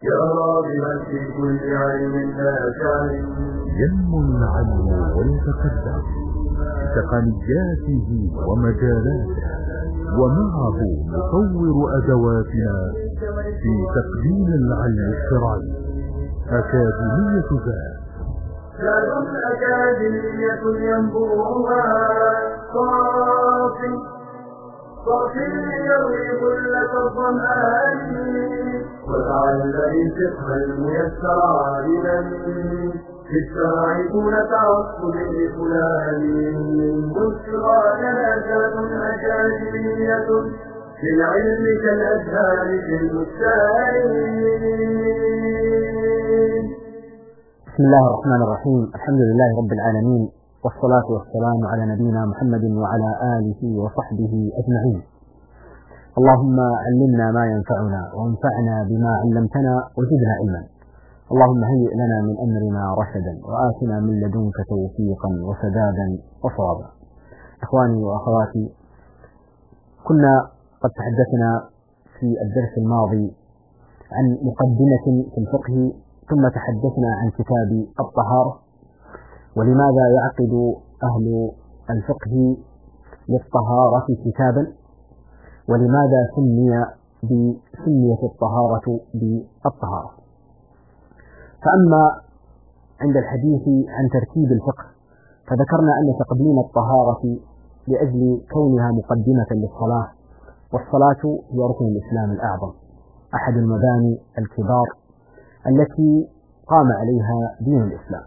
يا راغبا في كل علم نافع ينمو العلم ويتقدم بتقنياته ومجالاته، ومعه نطور أدواتنا في تقديم العلم الشرعي. أكاديمية زاد أكاديمية ينبوعها صافي ليروي كلة الظمآن، وتعلم الفقه الميسر عالما في الشرع دون تعصب لفلان. بشرى لنا زاد أكاديمية في العلم كالأزهار في البستان. بسم الله الرحمن الرحيم. الحمد لله رب العالمين، والصلاة والسلام على نبينا محمد وعلى آله وصحبه أجمعين. اللهم علمنا ما ينفعنا وانفعنا بما علمتنا وزدنا علما. اللهم هيئ لنا من أمرنا رشدا وآتنا من لدنك توفيقا وسدادا وصوابا. إخواني وأخواتي، كنا قد تحدثنا في الدرس الماضي عن مقدمة في الفقه، ثم تحدثنا عن كتاب الطهارة، ولماذا يعقد أهل الفقه للطهارة كتابا، ولماذا سميت الطهارة بالطهارة. فأما عند الحديث عن ترتيب الفقه، فذكرنا أن تقديم الطهارة لأجل كونها مقدمة للصلاة، والصلاة هي ركن الإسلام الأعظم، أحد المباني الكبار التي قام عليها دين الإسلام.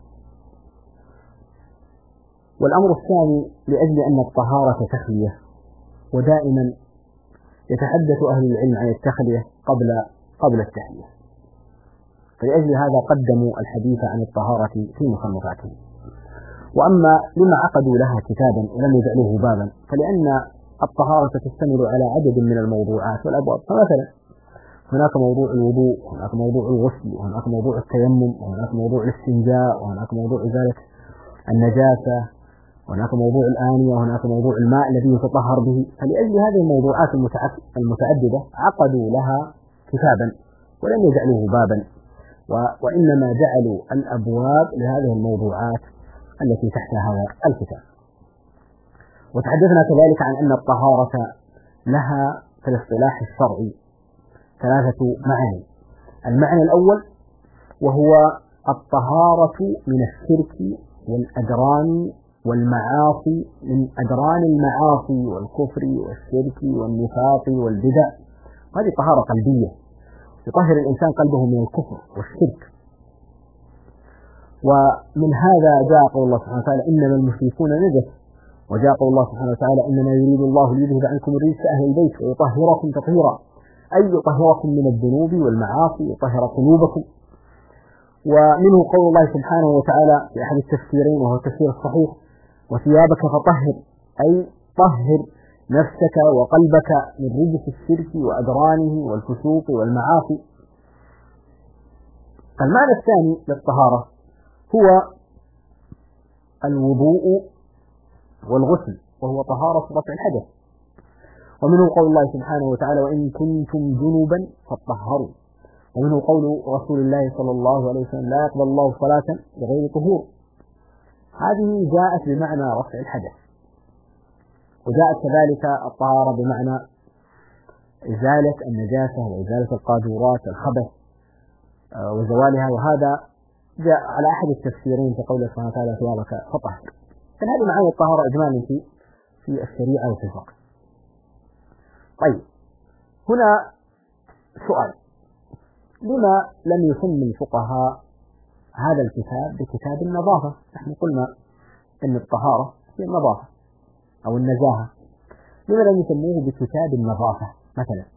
والأمر الثاني لأجل أن الطهارة تخلية، ودائما يتحدث أهل العلم عن التخلية قبل التحلية، فلأجل هذا قدموا الحديث عن الطهارة في مصنفاتهم. وأما لما عقدوا لها كتابا ولم يجعلوه بابا، فلأن الطهارة تشتمل على عدد من الموضوعات والأبواب. فمثلا هناك موضوع الوضوء، وهناك موضوع الغسل، وهناك موضوع التيمم، وهناك موضوع الاستنجاء، وهناك موضوع إزالة النجاسة، وهناك موضوع الآنية، وهناك موضوع الماء الذي يتطهر به. فلأجل هذه الموضوعات المتعددة عقدوا لها كتابا ولم يجعلوه بابا، وإنما جعلوا الأبواب لهذه الموضوعات التي تحت هذا الكتاب. وتحدثنا كذلك عن أن الطهارة لها في الاصطلاح الشرعي ثلاثة معاني. المعنى الأول وهو الطهارة من الشرك والأدران والمعاصي، من أدران المعاصي والكفر والشرك والنفاق والبدع. هذه طهارة قلبية، يطهر الإنسان قلبه من الكفر والشرك. ومن هذا جاء قول الله سبحانه وتعالى: إنما المشركون نجس. وجاء قول الله سبحانه وتعالى: إنما يريد الله ليذهب عنكم الرجس أهل البيت ويطهركم تطهيرا، أي يطهركم من الذنوب والمعاصي، يطهر قلوبكم. ومنه قول الله سبحانه وتعالى في أحد التفسيرين وهو التفسير الصحيح: وثيابك فطهر، أي طهر نفسك وقلبك من رجس الشرك وأدرانه والفسوق والمعاصي. المعنى الثاني للطهارة هو الوضوء والغسل، وهو طهارة رفع الحدث. ومنه قول الله سبحانه وتعالى: وإن كنتم جنبا فطهروا. ومنه قول رسول الله صلى الله عليه وسلم: لا يقبل الله صلاة بغير طهور. هذه جاءت بمعنى رفع الحدث. وجاءت كذلك الطهارة بمعنى إزالة النجاسة وإزالة القاذورات الخبث وزوالها، وهذا جاء على أحد التفسيرين في قوله سبحانه وتعالى: ثيابك فطهر. فهذه معاني الطهارة إجمالا في الشريعة وفي الفقه. طيب، هنا سؤال: لما لم يسمي الفقهاء هذا الكتاب بكتاب النظافة؟ نحن قلنا أن الطهارة هي النظافة أو النزاهة، لما لم يسموه بكتاب النظافة مثلا؟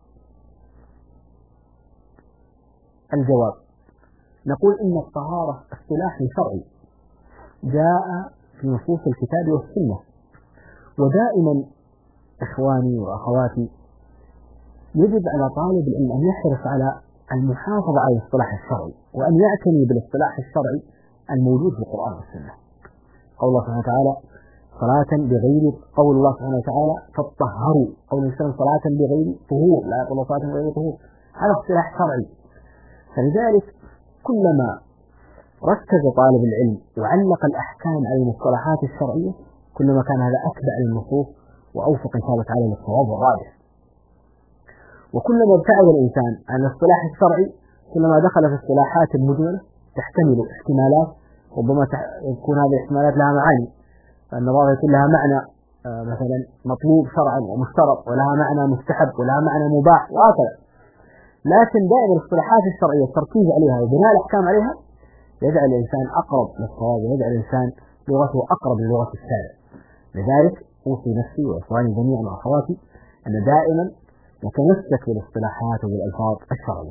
الجواب: نقول إن الطهارة اصطلاح شرعي جاء في نصوص الكتاب والسنة. ودائما إخواني وأخواتي، يجب على طالب العلم أن يحرص على المحافظة على الاصطلاح الشرعي، وأن يعتني بالاصطلاح الشرعي الموجود في القرآن والسنة. قول الله سبحانه وتعالى: صلاة بغير، قول الله سبحانه وتعالى: فطهروا، قول الإسلام: صلاة بغير طهور، لا يقول صلاة بغير طهور. هذا اصطلاح شرعي. فلذلك كلما ركز طالب العلم وعلق الأحكام على المصطلحات الشرعية كلما كان هذا أتبع للنصوص وأوفق إن شاء الله تعالى للصواب والراجح. وكلما ابتعد الإنسان عن الاصطلاح الشرعي كلما دخل في اصطلاحات مجملة تحتمل احتمالات ربما يكون هذه الاحتمالات لها معاني، فالنظافة يكون لها معنى مثلا مطلوب شرعا ومشترط، ولها معنى مستحب، ولها معنى مباح، وهكذا. لكن دائما الاصطلاحات الشرعية التركيز عليها وبناء الأحكام عليها يجعل الإنسان أقرب للصواب ويجعل الإنسان لغته أقرب للغة الشارع. لذلك أوصي نفسي وإخواني جميعا وأخواتي أن دائما نتمسك بالاصطلاحات وبالألفاظ الشرعية.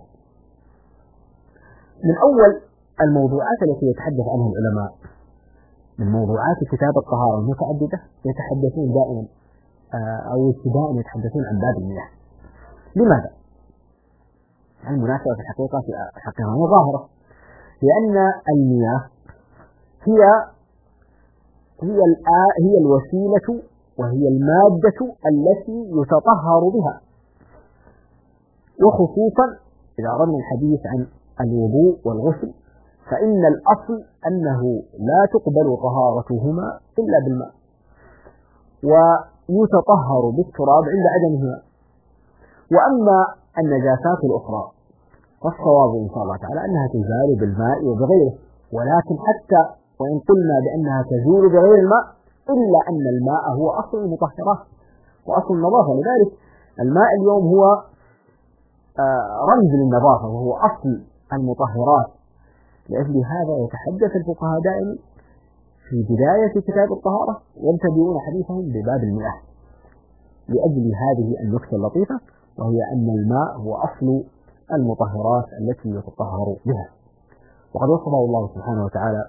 من أول الموضوعات التي يتحدث عنها العلماء من موضوعات كتاب الطهارة المتعددة يتحدثون دائما أو ابتداء يتحدثون عن باب المياه. لماذا؟ المناسبة في الحقيقة ظاهرة، لأن المياه هي الوسيلة وهي المادة التي يتطهر بها، وخصوصا إذا أردنا الحديث عن الوضوء والغسل فإن الأصل أنه لا تقبل طهارتهما إلا بالماء، ويتطهر بالتراب عند عدمهما. وأما النجاسات الأخرى فالصواب إن شاء الله تعالى أنها تزال بالماء وبغيره، ولكن حتى وإن قلنا بأنها تزول بغير الماء إلا أن الماء هو أصل المطهرات وأصل النظافة. لذلك الماء اليوم هو رمز للنظافة وهو أصل المطهرات. لأجل هذا يتحدث الفقهاء دائما في بداية كتاب الطهارة يبتدئون حديثهم بباب المياه لأجل هذه النكتة اللطيفة، وهي أن الماء هو أصل المطهرات التي يتطهر بها. وقد وصفه الله سبحانه وتعالى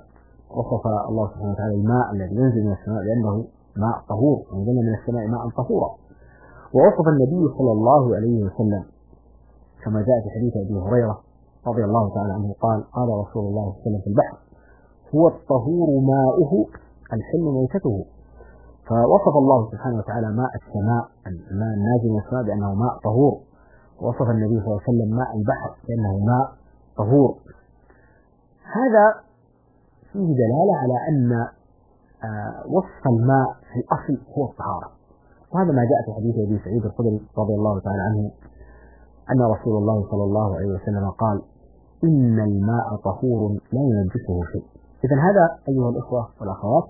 الماء الذي ينزل من السماء بأنه ماء طهور، أنزلنا من السماء ماء طهورا. ووصف النبي صلى الله عليه وسلم كما جاء في حديث أبي هريرة رضي الله تعالى عنه قال رسول الله صلى الله عليه وسلم في البحر هو الطهور ماؤه الحل ميتته. فوصف الله سبحانه وتعالى ماء السماء الماء النازل من السماء بأنه ماء طهور، ووصف النبي صلى الله عليه وسلم ماء البحر بأنه ماء طهور. هذا فيه دلالة على أن وصف الماء في الأصل هو الطهارة، وهذا ما جاء في حديث أبي سعيد الخدري رضي الله تعالى عنه أن رسول الله صلى الله عليه وسلم قال إن الماء طهور لا ينجسه شيء. إذن هذا أيها الأخوة والأخوات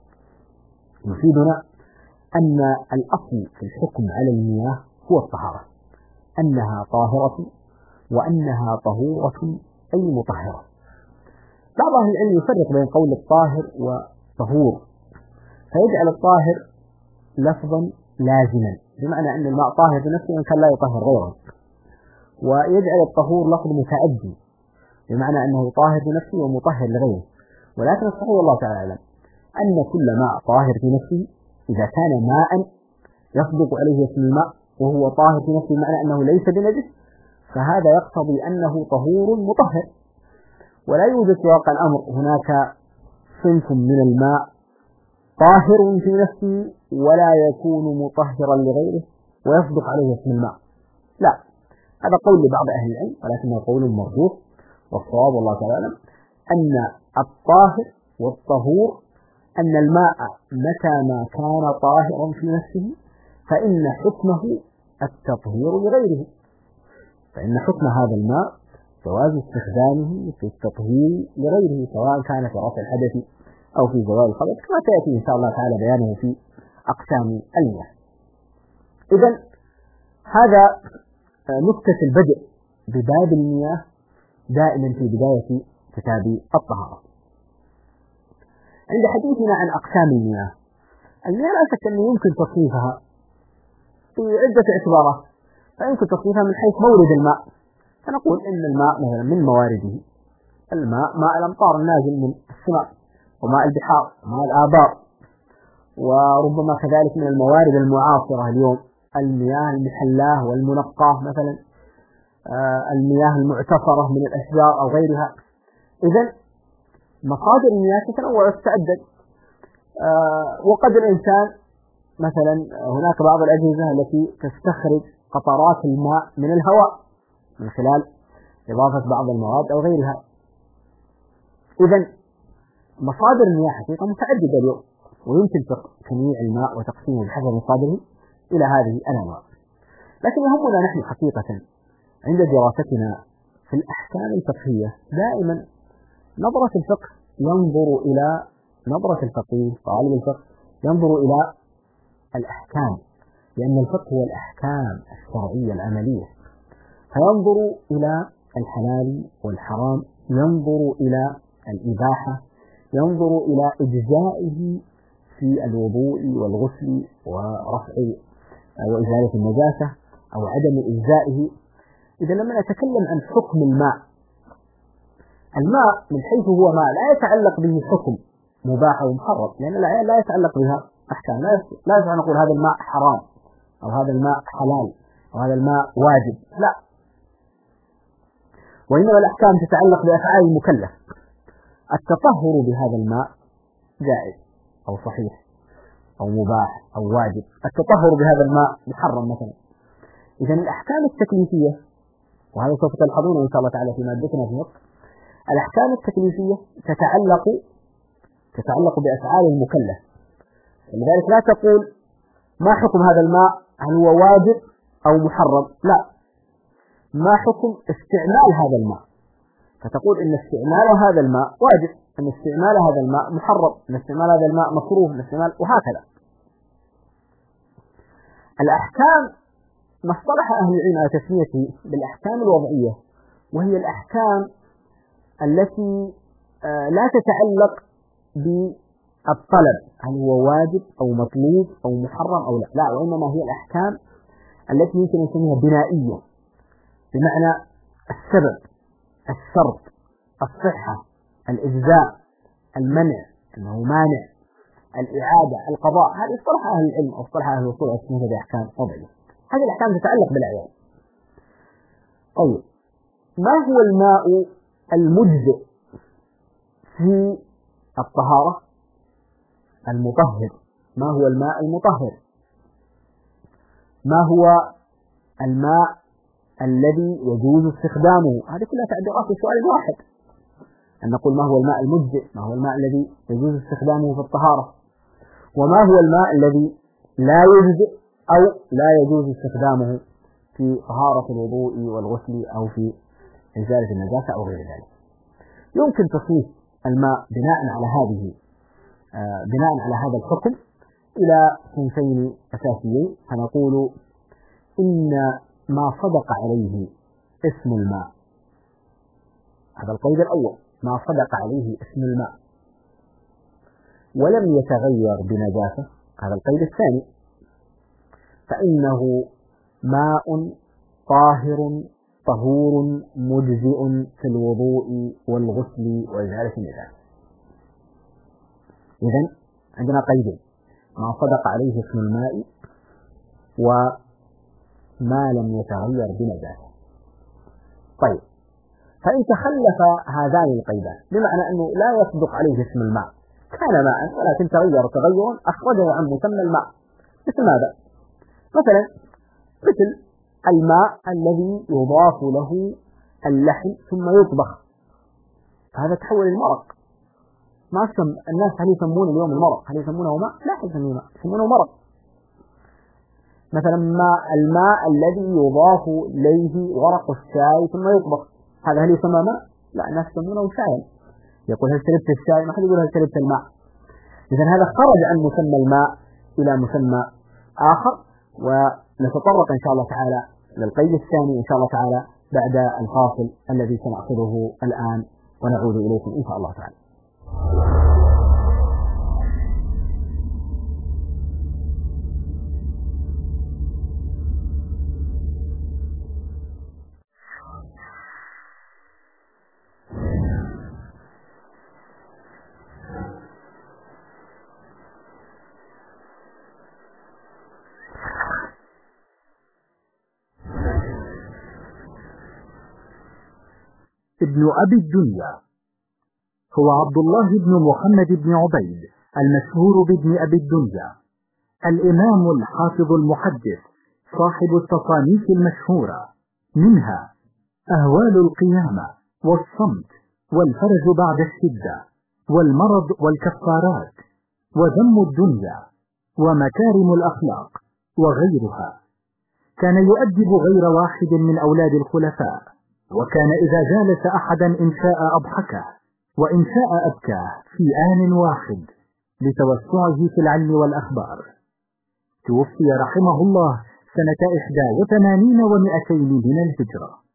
يفيدنا أن الأصل في الحكم على المياه هو الطهارة، أنها طاهرة وأنها طهورة أي مطهرة. بعض أهل العلم يفرق بين قول الطاهر وطهور، فيجعل الطاهر لفظا لازما بمعنى أن الماء طاهر بنفسه وإن كان لا يطهر غيره، ويجعل الطهور لفظ متعدي بمعنى أنه طاهر بنفسه ومطهر لغيره. ولكن الصحيح والله تعالى أعلم أن كل ماء طاهر في نفسه إذا كان ماء يصدق عليه اسم الماء وهو طاهر في نفسه بمعنى أنه ليس بنجس فهذا يقتضي أنه طهور مطهر. ولا يوجد في واقع الأمر هناك صنف من الماء طاهر في نفسه ولا يكون مطهرا لغيره ويصدق عليه اسم الماء، لا، هذا قول لبعض أهل العلم ولكنه قول مرجوح، والصواب والله تعالى أعلم أن الطاهر والطهور أن الماء متى ما كان طاهرا في نفسه فإن حكمه التطهير لغيره، فإن حكم هذا الماء جواز استخدامه في التطهير لغيره سواء كان في رفع الحدث أو في زوال الخبث كما سيأتي إن شاء الله تعالى بيانه في أقسام المياه. إذن هذا نكتة البدء بباب المياه دائما في بداية كتاب الطهارة. عند حديثنا عن أقسام المياه لا شك أنه يمكن تصنيفها في عدة اعتبارات، فيمكن تصنيفها من حيث مورد الماء، فنقول إن الماء مثلا من موارده الماء ماء الأمطار النازل من السماء وماء البحار وماء الآبار، وربما كذلك من الموارد المعاصرة اليوم المياه المحلاة والمنقاة مثلا المياه المعتصرة من الأشجار أو غيرها. إذن مصادر المياه تتنوع وتتعدد، وقد الإنسان مثلا هناك بعض الأجهزة التي تستخرج قطرات الماء من الهواء من خلال إضافة بعض المواد أو غيرها. إذا مصادر المياه حقيقة متعددة اليوم، ويمكن تنويع الماء وتقسيمه بحسب مصادره إلى هذه الأنواع. لكن يهمنا نحن حقيقة عند دراستنا في الأحكام الفقهية دائما نظرة الفقه ينظر إلى نظرة الفقيه طالب الفقه ينظر إلى الأحكام، لأن الفقه هو الأحكام الشرعية العملية، فينظر إلى الحلال والحرام، ينظر إلى الإباحة، ينظر إلى إجزائه في الوضوء والغسل ورفع وإزالة النجاسة أو عدم إجزائه. إذا لما نتكلم عن حكم الماء من حيث هو ماء لا يتعلق به حكم مباح أو محرم، لأن الأعيان لا يتعلق بها أحكام، لا يستطيع نقول هذا الماء حرام أو هذا الماء حلال أو هذا الماء واجب، لا، وإنما الأحكام تتعلق بأفعال المكلف. التطهر بهذا الماء جائز أو صحيح أو مباح أو واجب، التطهر بهذا الماء محرم مثلا. إذا الأحكام التكليفية، وهذا سوف تلحظونه إن شاء الله تعالى في مادتنا في مصر، الأحكام التكليفية تتعلق بأفعال المكلف، لذلك لا تقول ما حكم هذا الماء، هل هو واجب أو محرم، لا، ما حكم استعمال هذا الماء، فتقول إن استعمال هذا الماء واجب، أن استعمال هذا الماء محرم، أن استعمال هذا الماء مكروه، أن استعمال، وهكذا. الأحكام ما اصطلح أهل العلم على تسميته بالأحكام الوضعية، وهي الأحكام التي لا تتعلق بالطلب هل هو واجب أو مطلوب أو محرم أو لا، وإنما هي الأحكام التي يمكن أن نسميها بنائية، بمعنى السبب، الشرط، الصحة، الإجزاء، المنع، أنه مانع، الإعادة، القضاء. هذه اصطلح أهل العلم أو اصطلح أهل الأصول على تسميتها بأحكام وضعية. هذه الأحكام تتعلق بالأعيان. طيب، ما هو الماء المجزئ في الطهارة المطهر؟ ما هو الماء المطهر؟ ما هو الماء الذي يجوز استخدامه؟ هذه كلها تعبيرات في سؤال واحد، أن نقول ما هو الماء المجزئ، ما هو الماء الذي يجوز استخدامه في الطهارة، وما هو الماء الذي لا يجزئ أو لا يجوز استخدامه في طهارة الوضوء والغسل أو في إزالة النجاسة أو غير ذلك. يمكن تصنيف الماء بناء على هذا الحكم إلى صنفين أساسيين، فنقول إن ما صدق عليه اسم الماء، هذا القيد الأول، ما صدق عليه اسم الماء ولم يتغير بنجاسة، هذا القيد الثاني، فإنه ماء طاهر طهور مجزئ في الوضوء والغسل وإزالة النجاسة. إذن عندنا قيدين، ما صدق عليه اسم الماء وما لم يتغير بنجاسة. طيب، فإن تخلف هذان القيدان، بمعنى أنه لا يصدق عليه اسم الماء، كان ماء ولكن تغير تغيرا أخرجه عن مسمى الماء، مثل ماذا؟ مثل الماء الذي يضاف له اللحم ثم يطبخ، هذا تحول المرق. ما الناس هل يسمون اليوم المرق، هل يسمونه ماء؟ لا يسمونه ماء، يسمونه مرق. مثلا الماء الذي يضاف إليه ورق الشاي ثم يطبخ، هذا هل يسمى ماء؟ لا، الناس يسمونه شاي، يقول هل شربت الشاي، ما حد يقول هل شربت الماء. إذن هذا خرج عن مسمى الماء إلى مسمى آخر، ونتطرق إن شاء الله تعالى للقيد الثاني إن شاء الله تعالى بعد الفاصل الذي سنأخذه الآن، ونعود إليكم إن شاء الله تعالى. ابن أبي الدنيا هو عبد الله بن محمد بن عبيد المشهور بابن أبي الدنيا، الإمام الحافظ المحدث صاحب التصانيف المشهورة، منها أهوال القيامة والصمت والفرج بعد الشدة والمرض والكفارات وذم الدنيا ومكارم الأخلاق وغيرها. كان يؤدب غير واحد من أولاد الخلفاء، وكان إذا جالس أحدا إن شاء أضحكه وإن شاء أبكاه في آن واحد لتوسعه في العلم والأخبار. توفي رحمه الله سنة 81 و200 من الهجرة.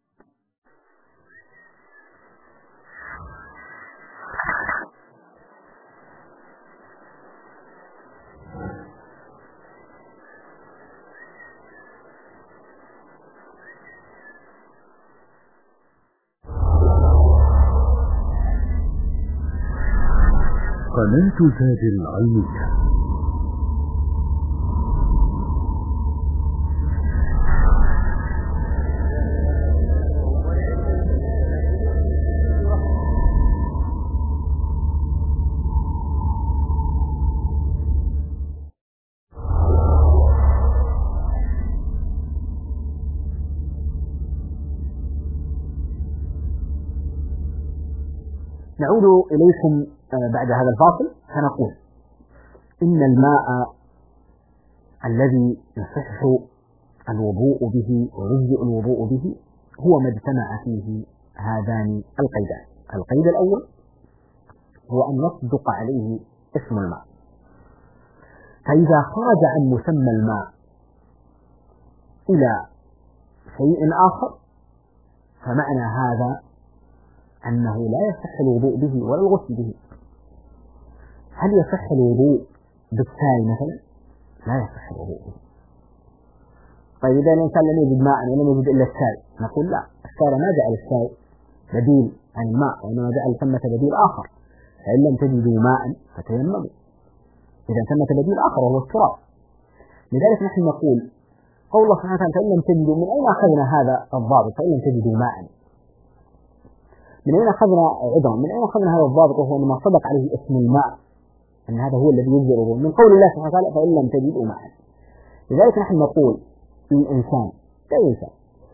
قناة زاد العلمية. نعود إليكم بعد هذا الفاصل، فنقول إن الماء الذي يصح الوضوء به ويجزئ الوضوء به هو ما اجتمع فيه هذان القيدان. القيد الأول هو أن يصدق عليه اسم الماء، فإذا خرج عن مسمى الماء إلى شيء آخر فمعنى هذا أنه لا يصح الوضوء به ولا الغسل به. هل يصح الوضوء بالشاي مثلا؟ لا يصح الوضوء به. طيب إذا الإنسان لم يجد ماء ولم يجد إلا الشاي، نقول لا، الشارع ما جعل الشاي بديل عن الماء، وإنما جعل ثمة بديل آخر، فإن لم تجدوا ماء فتيمموا. إذا ثمة بديل آخر وهو التراب. لذلك نحن نقول قول الله سبحانه وتعالى فإن لم تجدوا، من أين أخذنا هذا الضابط فإن لم تجدوا ماء؟ من أين أخذنا عذرا؟ من أين أخذنا هذا الضابط وهو ما صدق عليه اسم الماء أن هذا هو الذي يجزئ الوضوء؟ من قول الله سبحانه وتعالى فإن لم تجدوا ماء. لذلك نحن نقول للإنسان لا ينسى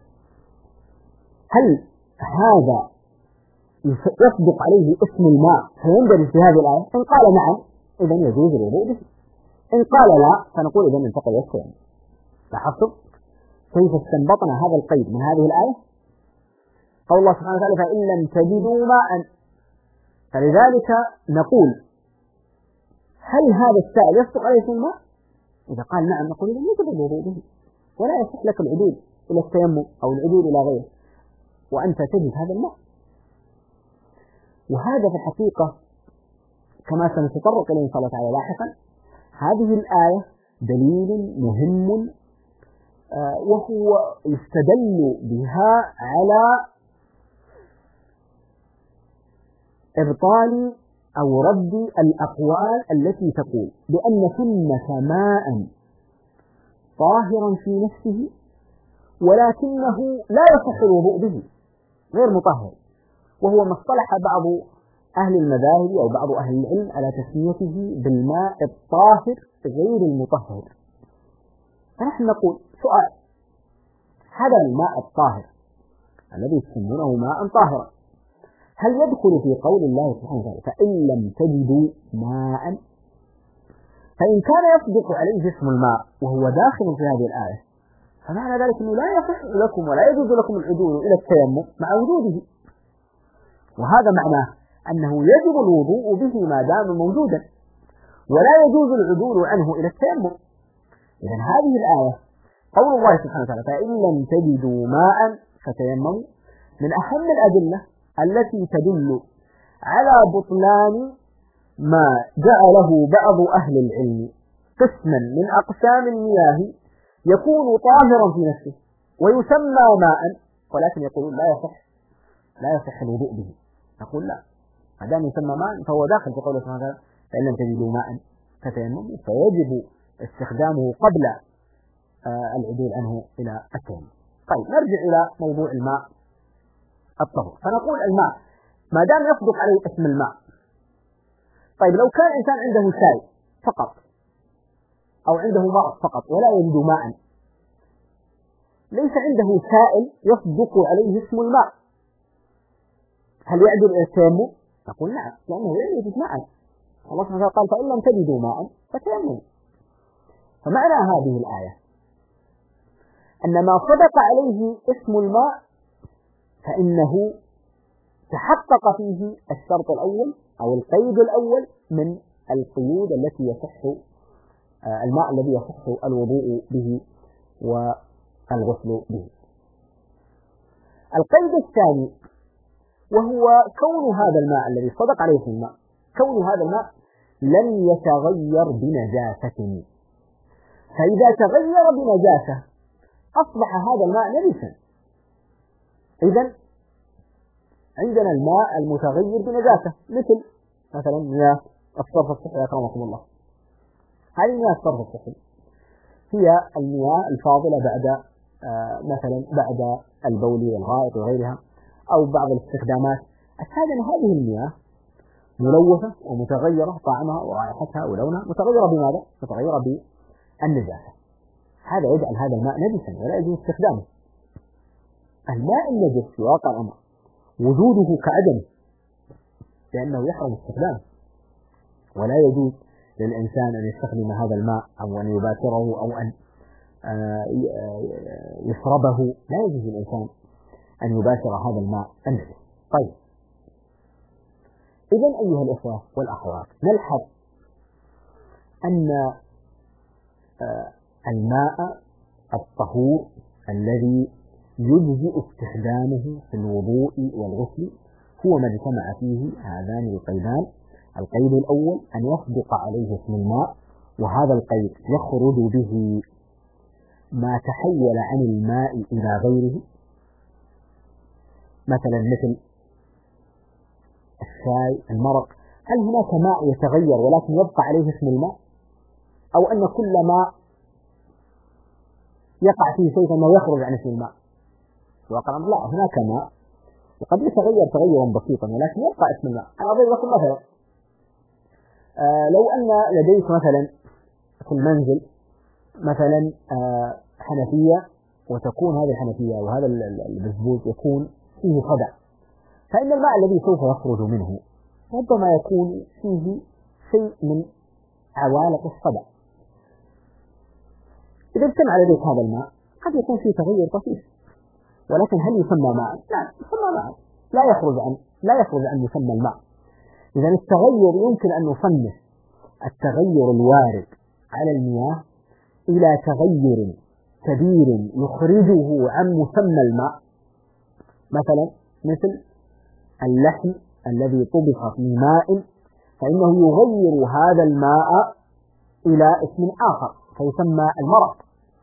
هل هذا يصدق عليه اسم الماء فيندرج في هذه الآية؟ إن قال نعم إذن يجوز الوضوء به، إن قال لا فنقول إذن انتقل يستوعب. لاحظتم كيف استنبطنا هذا القيد من هذه الآية؟ قول الله سبحانه وتعالى فإن لم تجدوا ماء، فلذلك نقول هل هذا السائل يصدق عليه اسم الماء؟ إذا قال نعم نقول إذن يجب الوضوء به، ولا يصح لك العدول إلى التيمم أو العدول إلى غيره وأنت تجد هذا الماء. وهذا في الحقيقة كما سنتطرق إليه إن شاء الله تعالى لاحقا، هذه الآية دليل مهم وهو يستدل بها على إبطال أو رد الأقوال التي تقول بأن ثمة ماء طاهرا في نفسه ولكنه لا يصح الوضوء به، غير مطهر، وهو ما اصطلح بعض أهل المذاهب أو بعض أهل العلم على تسميته بالماء الطاهر غير المطهر. فنحن نقول سؤال، هذا الماء الطاهر الذي يسمونه ماء طاهرا هل يدخل في قول الله سبحانه وتعالى فإن لم تجدوا ماء؟ فإن كان يصدق عليه اسم الماء وهو داخل في هذه الآية فمعنى ذلك أنه لا يصح لكم ولا يجوز لكم العدول إلى التيمم مع وجوده، وهذا معناه أنه يجب الوضوء به ما دام موجودا ولا يجوز العدول عنه إلى التيمم. إذن هذه الآية قول الله سبحانه وتعالى فإن لم تجدوا ماء فتيمموا من أهم الأدلة التي تدل على بطلان ما جعله بعض أهل العلم قسما من أقسام المياه يكون طاهرا في نفسه ويسمى ماء، ولكن يقولون لا يصح الوضوء به. نقول لا، ما دام يسمى ماء فهو داخل في قوله سبحانه وتعالى فإن لم تجدوا ماء فتيمموا، فيجب استخدامه قبل العدول عنه إلى التيمم. طيب نرجع إلى موضوع الماء الطهور، فنقول الماء ما دام يصدق عليه اسم الماء. طيب لو كان إنسان عنده شاي فقط أو عنده مرض فقط ولا يجد ماء، ليس عنده سائل يصدق عليه اسم الماء، هل يعدل التيمم؟ نقول نعم، لأنه لم يجد ماء. الله سبحانه وتعالى قال فإن لم تجدوا ماء فتيمموا. فمعنى هذه الآية أن ما صدق عليه اسم الماء فإنه تحقق فيه الشرط الأول أو القيد الأول من القيود التي يصح الماء الذي يصح الوضوء به والغسل به. القيد الثاني وهو كون هذا الماء الذي صدق عليه اسم الماء، كون هذا الماء لم يتغير بنجاسة، فإذا تغير بنجاسة أصبح هذا الماء نجسا. إذن عندنا الماء المتغير بنجاسة مثلا مياه الصرف الصحي أكرمكم الله. هذه مياه الصرف الصحي هي المياه الفاضلة مثلا بعد البول والغائط وغيرها أو بعض الاستخدامات. الشاهد أن هذه المياه ملوثة ومتغيرة، طعمها ورائحتها ولونها متغيرة بماذا؟ متغيرة بالنجاسة. هذا يجعل هذا الماء نجسا ولا يجوز استخدامه. الماء النجس في واقع الأمر وجوده كعدمه، لأنه يحرم استخدامه، ولا يجوز للإنسان أن يستخدم هذا الماء أو أن يباشره أو أن يشربه. لا يجوز للإنسان أن يباشر هذا الماء النجس. طيب، إذن أيها الإخوة والأخوات، نلحظ أن الماء الطهور الذي يجزئ استخدامه في الوضوء والغسل هو ما اجتمع فيه هذان القيدان. القيد الأول أن يصدق عليه اسم الماء، وهذا القيد يخرج به ما تحول عن الماء إلى غيره، مثل الشاي، المرق. هل هناك ماء يتغير ولكن يبقى عليه اسم الماء، أو أن كل ماء يقع فيه شيء فإنه يخرج عن اسم الماء؟ واقعا لا، هناك ماء وقد يتغير تغيرا بسيطا ولكن يبقى اسم الماء. أنا أضرب لكم مثلا، لو أن لديك مثلا في المنزل مثلا حنفية، وتكون هذه الحنفية وهذا البزبوز يكون فيه صدع، فإن الماء الذي سوف يخرج منه ربما يكون فيه شيء من عوالق الصدع. إذا اجتمع لديك هذا الماء قد يكون فيه تغير طفيف، ولكن هل يسمى ماء؟ لا، يسمى ماء، لا يخرج عن مسمى الماء. إذا التغير يمكن أن نصنف التغير الوارد على المياه إلى تغير كبير يخرجه عن مسمى الماء، مثل اللحم الذي طبخ في ماء فإنه يغير هذا الماء إلى اسم آخر فيسمى المرق.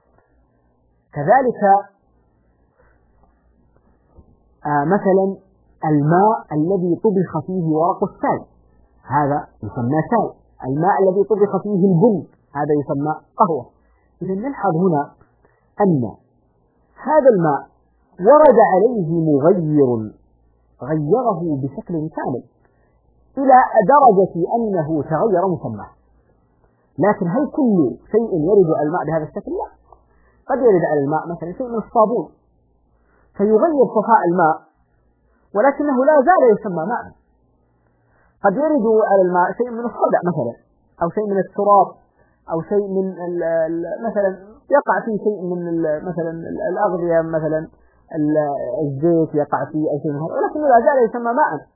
كذلك مثلا الماء الذي طبخ فيه ورق الشاي هذا يسمى شاي، الماء الذي طبخ فيه البن هذا يسمى قهوة. إذا نلحظ هنا أن هذا الماء ورد عليه مغير غيره بشكل كامل إلى درجة أنه تغير مسماه. لكن هل كل شيء يرد على الماء بهذا الشكل؟ لا، قد يرد على الماء مثلا شيء من الصابون فيغير صفاء الماء ولكنه لا زال يسمى ماء. قد يرد على الماء شيء من الصدع مثلا، أو شيء من التراب، أو شيء من مثلا يقع فيه شيء من مثلا الأغذية، مثلا الزيت يقع فيه أي شيء من هذا، ولكنه لا زال يسمى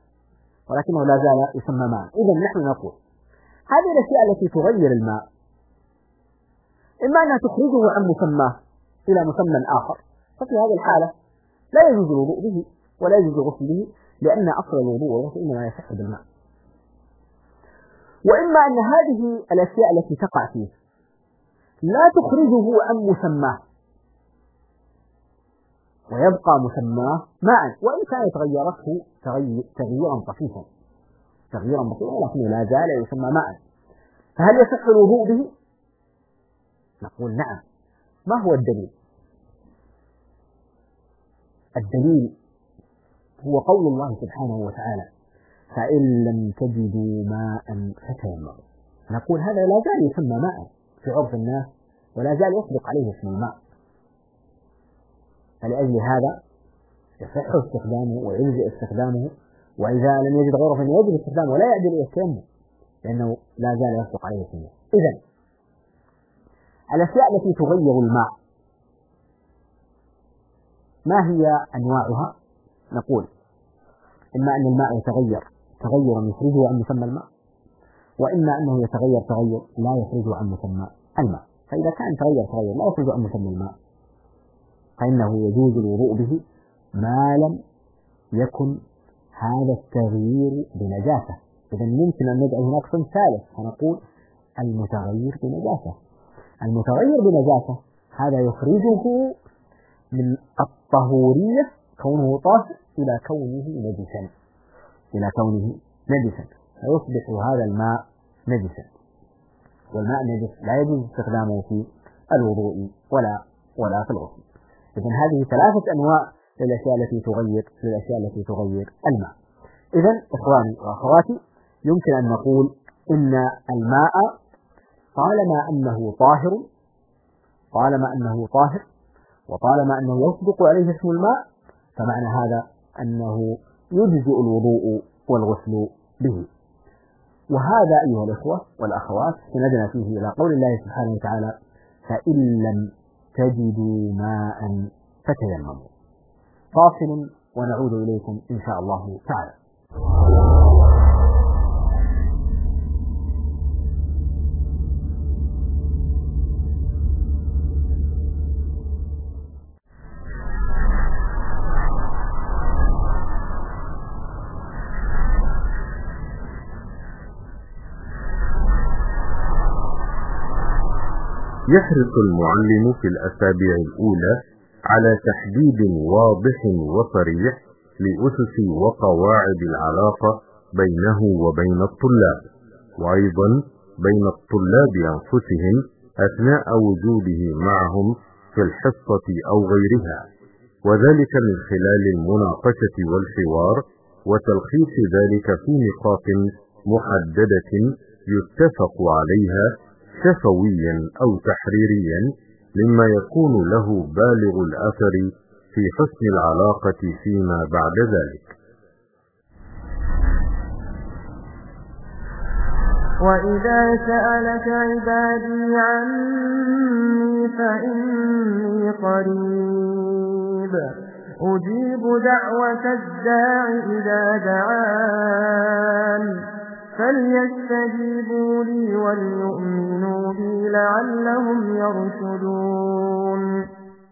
ماء. إذا نحن نقول هذه الأشياء التي تغير الماء إما أنها تخرجه عن مسماه إلى مسمى آخر، ففي هذه الحالة لا يجوز الوضوء به ولا يجوز الغسل به، لأن أصل الوضوء والغسل إنما يصح بالماء. وإما أن هذه الأشياء التي تقع فيه لا تخرجه عن مسماه ويبقى مسماه ماء، وإن كانت غيرته تغييرا طفيفا تغييرا بسيطا ولكنه لا زال يسمى ماء، فهل يصح الوضوء به؟ نقول نعم. ما هو الدليل؟ الدليل هو قول الله سبحانه وتعالى: فإن لم تجدوا ماء فتيمموا. نقول هذا لا زال يسمى ماء في عرف الناس ولا زال يصدق عليه اسم الماء. فلأجل هذا يصح استخدامه ويجزئ استخدامه، وإذا لم يجد غيره فإنه يجب استخدامه ولا يعدل إلى التيمم لأنه لا زال يصدق عليه التيمم. إذن الأشياء التي تغير الماء ما هي أنواعها؟ نقول إما أن الماء يتغير تغيرا يخرجه عن مسمى الماء، وإما أنه يتغير تغير لا يخرجه عن مسمى الماء. فإذا كان تغير لا يخرج عن مسمى الماء فإنه يجوز الوضوء به ما لم يكن هذا التغيير بنجاسة. إذن ممكن أن نجعل هناك قسم ثالث فنقول المتغير بنجاسة. المتغير بنجاسة هذا يخرجه من الطهورية كونه طاهر إلى كونه نجسا فيصبح هذا الماء نجسا، والماء نجس لا يجوز استخدامه في الوضوء ولا في الغسل. إذن هذه ثلاثة أنواع للأشياء التي تغير الماء. إذن إخواني وأخواتي يمكن أن نقول إن الماء طالما أنه طاهر وطالما أنه يصدق عليه اسم الماء فمعنى هذا أنه يجزئ الوضوء والغسل به. وهذا أيها الإخوة والأخوات سندنا فيه إلى قول الله سبحانه وتعالى فإن لم تجدوا ماء فتيمموا. فاصل ونعود إليكم إن شاء الله تعالى. يحرص المعلم في الأسابيع الأولى على تحديد واضح وصريح لأسس وقواعد العلاقة بينه وبين الطلاب، وأيضا بين الطلاب أنفسهم أثناء وجوده معهم في الحصة أو غيرها، وذلك من خلال المناقشة والحوار وتلخيص ذلك في نقاط محددة يتفق عليها شفويا أو تحريريا مما يكون له بالغ الأثر في حسن العلاقة فيما بعد ذلك. وإذا سألك عبادي عني فإني قريب أجيب دعوة الداع إذا دعان فليستجيبوا لي وليؤمنوا بي لعلهم يرشدون.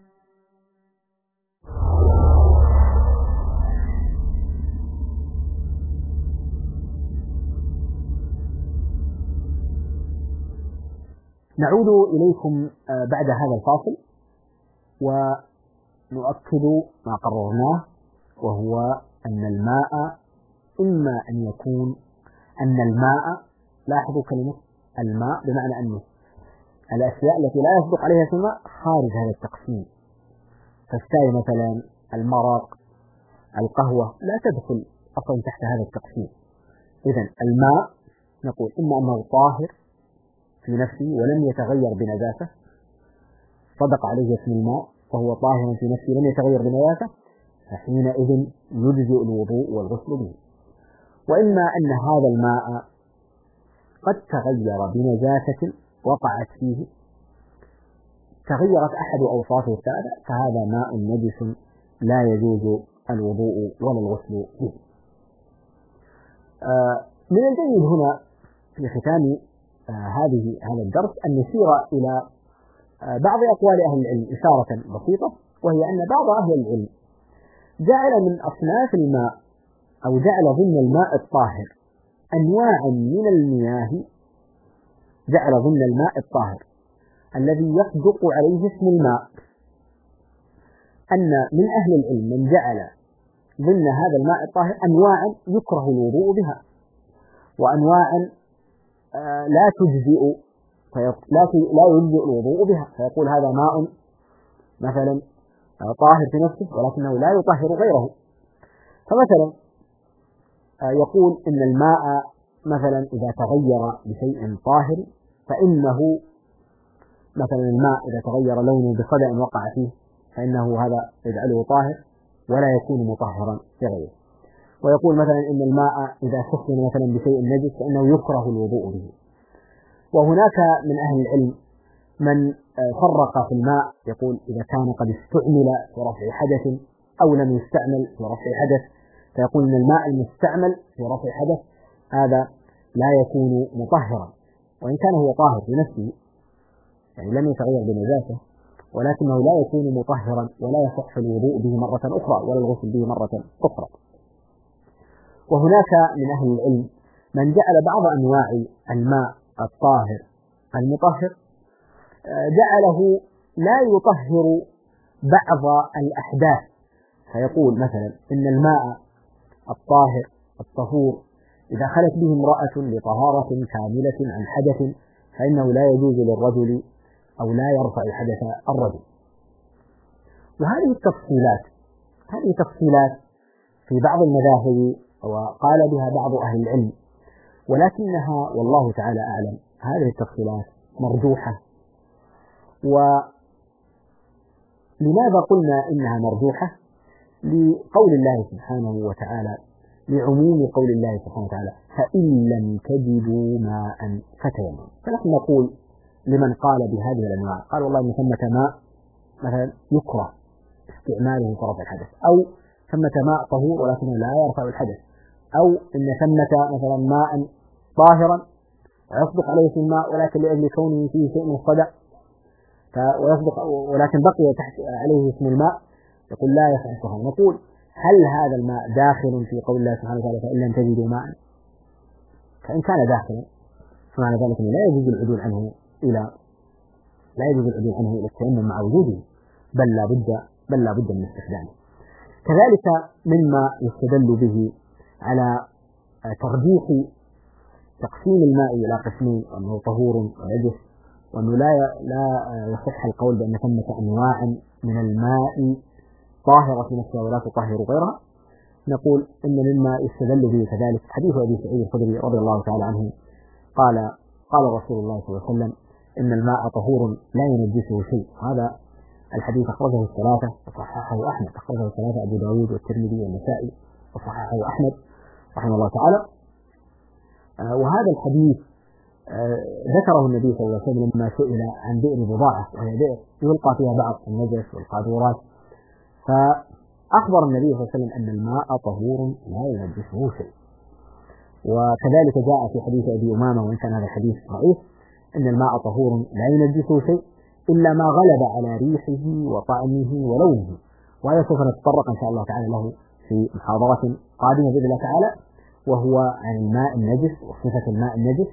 نعود إليكم بعد هذا الفاصل ونؤكد ما قررناه، وهو أن الماء إما أن يكون أن الماء، لاحظوا كلمة الماء بمعنى أنه الأشياء التي لا يصدق عليها اسم الماء خارج هذا التقسيم، فالشاي مثلا، المرق، القهوة لا تدخل أصلا تحت هذا التقسيم. إذن الماء نقول إما أنه طاهر في نفسه ولم يتغير بنجاسة، صدق عليه اسم الماء وهو طاهر في نفسه لم يتغير بنجاسة، فحينئذ يجزئ الوضوء والغسل به. وإما أن هذا الماء قد تغير بنجاسة وقعت فيه، تغيرت أحد أوصافه الثلاثة، فهذا ماء نجس لا يجوز الوضوء ولا الغسل به. من الجيد هنا في ختام هذا الدرس أن نشير إلى بعض أقوال أهل العلم إشارة بسيطة، وهي أن بعض أهل العلم جعل من أصناف الماء أو جعل ضمن الماء الطاهر أنواعا من المياه، جعل ضمن الماء الطاهر الذي يصدق عليه اسم الماء، أن من أهل العلم من جعل ضمن هذا الماء الطاهر أنواعا يكره الوضوء بها، وأنواعا لا تجزئ لا يجزئ الوضوء بها، فيقول هذا ماء مثلا طاهر في نفسه ولكنه لا يطهر غيره. فمثلا يقول إن الماء مثلا إذا تغير بشيء طاهر فإنه مثلا الماء إذا تغير لونه بصدأ وقع فيه فإنه هذا يجعله طاهر ولا يكون مطهرا لغيره. ويقول مثلا إن الماء إذا سخن مثلا بشيء نجس فإنه يكره الوضوء به. وهناك من أهل العلم من فرق في الماء، يقول إذا كان قد استعمل في رفع حدث أو لم يستعمل في رفع حدث، فيقول إن الماء المستعمل في رفع حدث هذا لا يكون مطهرا، وإن كان هو طاهر بنفسه يعني لم يتغير بنجاسة، ولكنه لا يكون مطهرا ولا يصح الوضوء به مرة أخرى ولا الغسل به مرة أخرى. وهناك من أهل العلم من جعل بعض أنواع الماء الطاهر المطهر جعله لا يطهر بعض الأحداث، فيقول مثلا إن الماء الطاهر الطهور إذا خلت به امرأة لطهارة كاملة عن حدث فإنه لا يجوز للرجل أو لا يرفع حدث الرجل. وهذه تفصيلات في بعض المذاهب وقال بها بعض أهل العلم، ولكنها والله تعالى أعلم هذه التفصيلات مرجوحة. ولماذا قلنا إنها مرجوحة؟ لقول الله سبحانه وتعالى، لعموم قول الله سبحانه وتعالى فإن لم تجدوا ماء فتيمموا. فنحن نقول لمن قال بهذه الأنواع، قال والله إن ثمة ماء مثلا يكره استعماله في رفع الحدث، أو ثمة ماء طهور ولكنه لا يرفع الحدث، أو إن ثمة مثلا ماء طاهرا ويصدق عليه اسم الماء ولكن لأجل كونه فيه شيء من الصدأ ويصدق ولكن بقي تحت عليه اسم الماء، يقول لا يصحها. نقول هل هذا الماء داخل في قول الله سبحانه وتعالى فإن لم تجدوا ماء؟ فإن كان داخلا فمعنى ذلك لا يجوز العدول عنه إلى التيمم مع وجوده، بل لا بد من استخدامه. كذلك مما يستدل به على ترجيح تقسيم الماء إلى قسمين، وأنه طهور ونجس، وأنه لا يصح القول بأن ثمة أنواع من الماء طاهرة في نفسها ولا تطهر غيرها. نقول إن مما يستدل به كذلك حديث أبي سعيد الخدري رضي الله تعالى عنه قال رسول الله صلى الله عليه وسلم إن الماء طهور لا ينجسه شيء. هذا الحديث أخرجه الثلاثة وصححه أحمد، أخرجه الثلاثة أبو داود والترمذي والنسائي وصححه أحمد رحمه الله تعالى. وهذا الحديث ذكره النبي صلى الله عليه وسلم لما سئل عن بئر بضاعة، وهي بئر يلقى فيها بعض النجس والقاذورات، فأخبر النبي صلى الله عليه وسلم أن الماء طهور لا ينجسه شيء. وكذلك جاء في حديث أبي أمامة وإن كان هذا الحديث ضعيف أن الماء طهور لا ينجسه شيء إلا ما غلب على ريحه وطعمه ولونه. وهذا سوف نتطرق إن شاء الله تعالى له في محاضرة قادمة بإذن الله تعالى، وهو عن الماء النجس وصفة الماء النجس،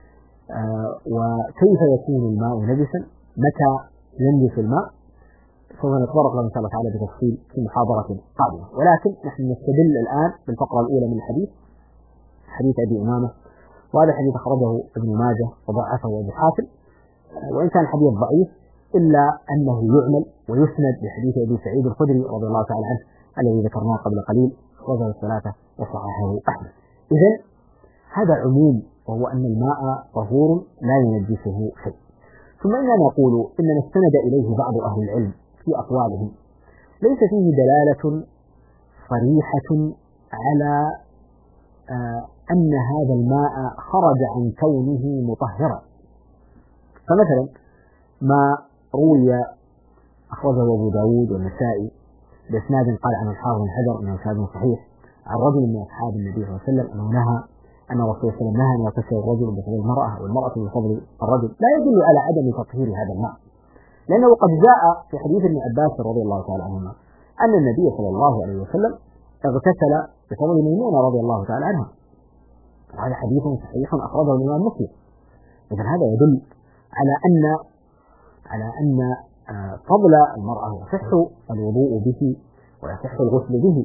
وكيف يكون الماء نجسا، متى ينجس الماء، سوف نتطرق له إن شاء الله تعالى بتفصيل في محاضرة قادمة. ولكن نحن نستدل الآن بالفقرة الأولى من الحديث، حديث أبي أمامة، وهذا الحديث أخرجه ابن ماجه وضعفه أبو حاتم، وإن كان الحديث ضعيف إلا أنه يعمل ويسند لحديث أبي سعيد الخدري رضي الله تعالى عنه الذي ذكرناه قبل قليل، أخرجه الثلاثة وصححه أحمد. إذن هذا عموم، وهو أن الماء طهور لا ينجسه شيء. ثم إننا نقول إن استند إليه بعض أهل العلم في أقوالهم ليس فيه دلالة صريحة على أن هذا الماء خرج عن كونه مطهرا. فمثلا ما روي أخرجه أبو داود والنسائي بإسناد قال عن الحافظ بن حجر أنه إسناد صحيح عن رجل من أصحاب النبي صلى الله عليه وسلم أنه نهى أن الرسول صلى الله عليه وسلم نهى أن يغتسل الرجل بفضل المرأة والمرأة بفضل الرجل، لا يدل على عدم تطهير هذا الماء، لأنه قد جاء في حديث ابن عباس رضي الله تعالى عنهما أن النبي صلى الله عليه وسلم اغتسل بفضل ميمونة رضي الله تعالى عنها، وهذا حديث صحيح أخرجه الإمام مسلم. إذن هذا يدل على أن فضل المرأة يصح الوضوء به ويصح الغسل به.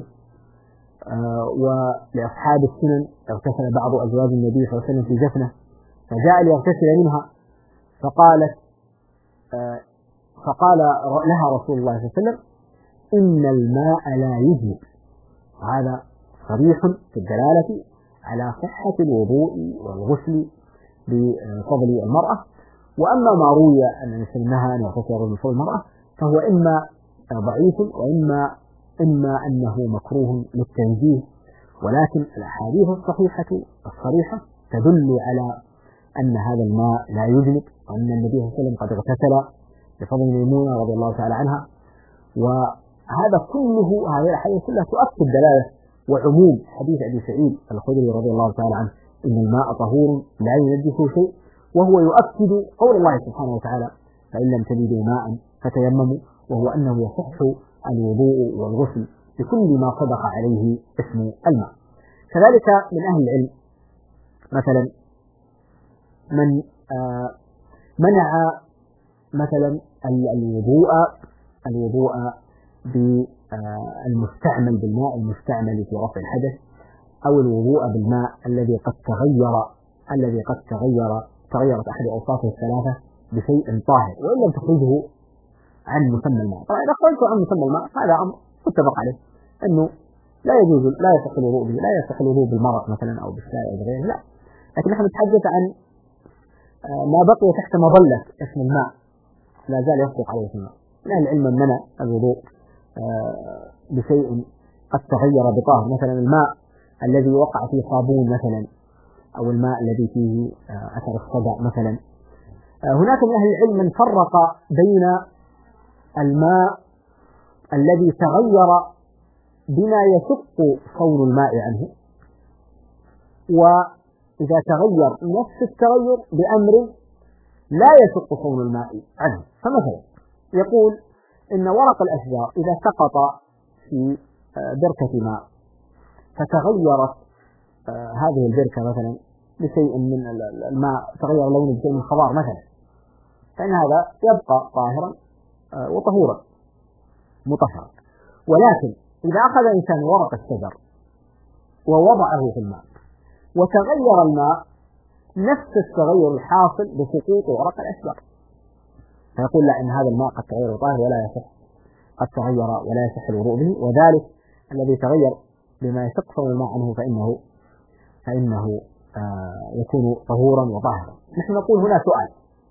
ولأصحاب السنن اغتسل بعض أزواج النبي صلى الله عليه وسلم في جفنة، فجاء ليغتسل منها فقال لها رسول الله صلى الله عليه وسلم إن الماء لا يجنب. هذا صريح في الدلالة على صحة الوضوء والغسل بفضل المرأة. وأما ما روي أن النبي نهى أن يغتسل الرجل بفضل المرأة فهو إما ضعيف، إما أنه مكروه للتنزيه، ولكن الأحاديث الصريحة تدل على أن هذا الماء لا يذنب، وأن النبي صلى الله عليه وسلم قد اغتسل بفضل ميمونة رضي الله تعالى عنها. وهذا كله، هذه الأحاديث كلها تؤكد دلالة وعموم حديث أبي سعيد الخدري رضي الله تعالى عنه إن الماء طهور لا ينجسه شيء، وهو يؤكد قول الله سبحانه وتعالى فإن لم تجدوا ماء فتيمموا، وهو أنه يصح الوضوء والغسل بكل ما صدق عليه اسم الماء. كذلك من أهل العلم مثلا من منع مثلا الوضوء بالمستعمل بالماء المستعمل في رفع الحدث، أو الوضوء بالماء الذي قد تغيرت أحد أوصافه الثلاثة بشيء طاهر وإن لم تخرجه عن مسمى الماء. طبعا إذا خرجته عن مسمى الماء هذا أمر متفق عليه أنه لا يجوز، لا يصح الوضوء به، لا يصح الوضوء بالمرق مثلا أو بالسائل أو بغيره، لا. لكن نحن نتحدث عن ما بقي تحت مظلة اسم الماء لا زال يصدق عليه اسم الماء. من أهل العلم من منع الوضوء بشيء قد تغير بطاهر، مثلا الماء الذي وقع فيه صابون مثلا، أو الماء الذي فيه أثر الصدأ مثلا. هناك من أهل العلم من فرق بين الماء الذي تغير بما يشق صون الماء عنه، وإذا تغير نفس التغير بأمر لا يشق صون الماء عنه. فمثلا يقول إن ورق الأشجار إذا سقط في بركة ماء فتغيرت هذه البركة مثلا بشيء من الماء، تغير لونه بشيء من الخضار مثلا، فإن هذا يبقى طاهرا وطهورا مطهرا. ولكن إذا أخذ إنسان ورق الشجر ووضعه في الماء وتغير الماء نفس التغير الحاصل بسقوط ورق الأشجار، فيقول لا، إن هذا الماء قد تغير طاهر ولا يصح، قد تغير ولا يصح الوضوء به، وذلك الذي تغير بما يشق الماء عنه فإنه يكون طهورا وطاهرا. نحن نقول هنا سؤال: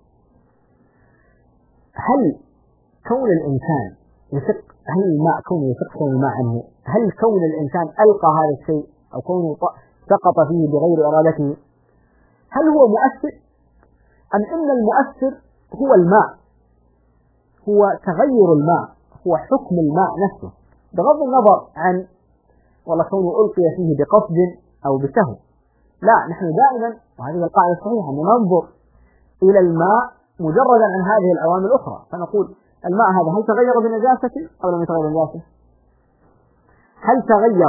هل كون الإنسان هل الماء كونه يشق الماء عنه، هل كون الإنسان ألقى هذا الشيء أو كونه سقط فيه بغير إرادته هل هو مؤثر، أم إن المؤثر هو الماء، هو تغير الماء، هو حكم الماء نفسه، بغض النظر عن والله كونه ألقي فيه بقصد أو بسهو؟ لا، نحن دائما، وهذه القاعدة الصحيحة، ننظر إلى الماء مجردا عن هذه العوامل الأخرى، فنقول الماء هذا هل تغير بنجاسة أو لم يتغير بنجاسة؟ هل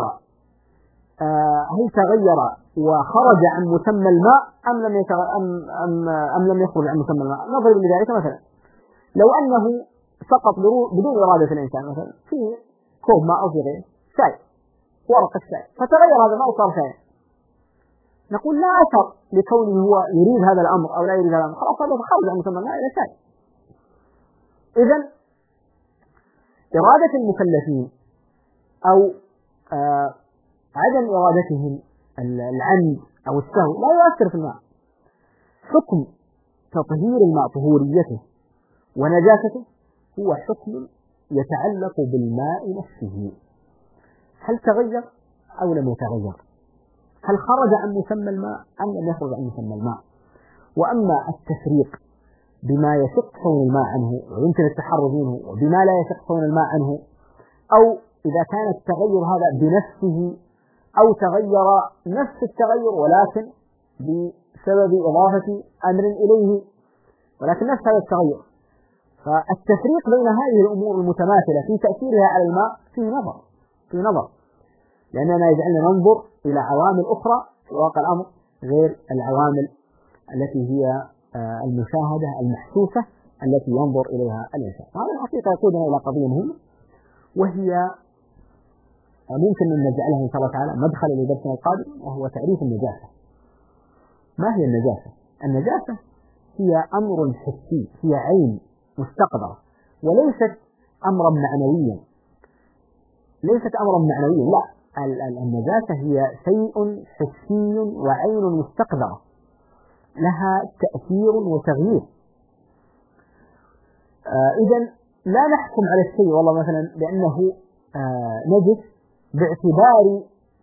تغير وخرج عن مسمى الماء أم لم يخرج عن مسمى الماء؟ نظرا لذلك مثلا لو أنه سقط بدون إرادة الإنسان مثلا في كوب ماء أو في غيره شاي، ورق الشاي، فتغير هذا الماء وصار شاي، نقول لا أثر لكونه هو يريد هذا الأمر أو لا يريد هذا الأمر، خلاص هذا خرج عن مسمى الماء إلى شاي. إذن إرادة المكلفين أو عدم إرادتهم العمد أو السهو لا يؤثر في الماء. حكم تطهير الماء، طهوريته ونجاسته، هو حكم يتعلق بالماء نفسه، هل تغير أو لم يتغير، هل خرج عن مسمى الماء أم لم يخرج عن مسمى الماء. وأما التفريق بما يشق صون الماء عنه ويمكن التحرز منه وبما لا يشق صون الماء عنه، أو إذا كان التغير هذا بنفسه أو تغير نفس التغير ولكن بسبب إضافة أمر إليه ولكن نفس هذا التغير، فالتفريق بين هذه الأمور المتماثلة في تأثيرها على الماء في نظر، لأننا يجعلنا ننظر إلى عوامل أخرى في واقع الأمر غير العوامل التي هي المشاهدة المحسوسة التي ينظر إليها الإنسان. هذا الحقيقة يقودنا إلى قضية مهمة، وهي ممكن أن نجعلها إن شاء الله تعالى مدخلا لدرسنا القادم، وهو تعريف النجاسة. ما هي النجاسة؟ النجاسة هي أمر حسي، هي عين مستقدرة، وليست أمرا معنويا، لا، النجاسة هي شيء حسي وعين مستقدرة لها تأثير وتغيير. إذن لا نحكم على الشيء والله مثلا بأنه نجس باعتبار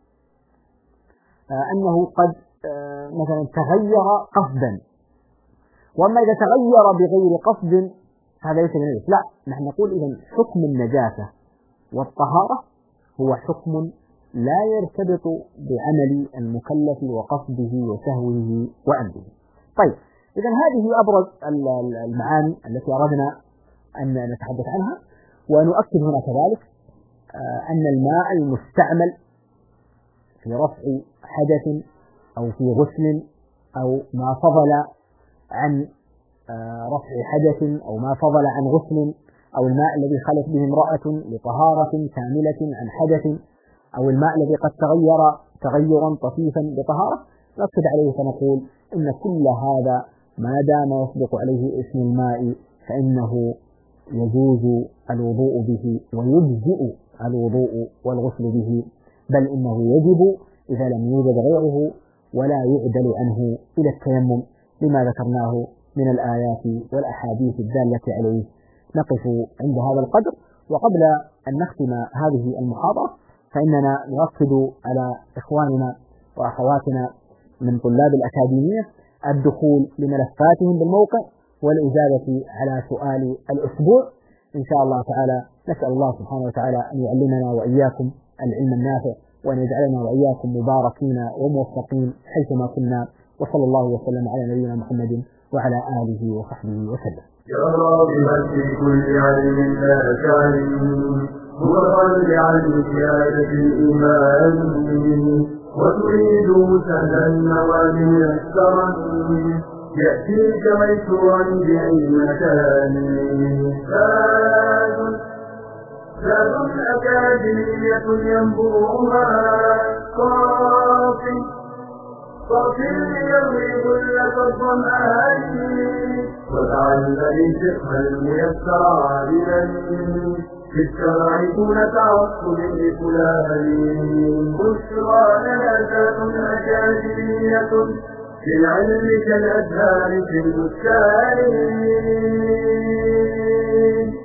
أنه قد مثلا تغير قصدا، وأما إذا تغير بغير قصد هذا ليس بنجس. لا، نحن نقول إذا حكم النجاسة والطهارة هو حكم لا يرتبط بعمل المكلف وقصده وسهوه وعمده. طيب، إذا هذه أبرز المعاني التي أردنا أن نتحدث عنها. ونؤكد هنا كذلك أن الماء المستعمل في رفع حدث أو في غسل أو ما فضل عن رفع حدث أو ما فضل عن غسل، أو الماء الذي خلت به امرأة لطهارة كاملة عن حدث، أو الماء الذي قد تغير تغيرا طفيفا بطهارة، نؤكد عليه فنقول إن كل هذا ما دام يصدق عليه اسم الماء فإنه يجوز الوضوء به ويجزئ الوضوء والغسل به، بل إنه يجب إذا لم يوجد غيره، ولا يعدل عنه إلى التيمم لما ذكرناه من الآيات والأحاديث الدالة عليه. نقف عند هذا القدر. وقبل أن نختم هذه المحاضرة فإننا نؤكد على إخواننا وأخواتنا من طلاب الأكاديمية الدخول لملفاتهم بالموقع والإجابة على سؤال الأسبوع إن شاء الله تعالى. نسأل الله سبحانه وتعالى أن يعلمنا وإياكم العلم النافع، وأن يجعلنا وإياكم مباركين وموفقين حيثما كنا، وصلى الله وسلم على نبينا محمد وعلى آله وصحبه وسلم. يا راغبا في كل علم لا تعلم، هو قلب عن زيادة الإيمان، وتريد سهلا النوال ميسرا، يأتيك ميسورا بأي مكان. زاد أكاديمية ينبوها صافي ليروي كل الظمآن، وتعلم الفقه الميسر عالما في الشرع دون تعصب لفلان. بشرى لنا ذات أكاديمية في العلم كالأزهار في البستان.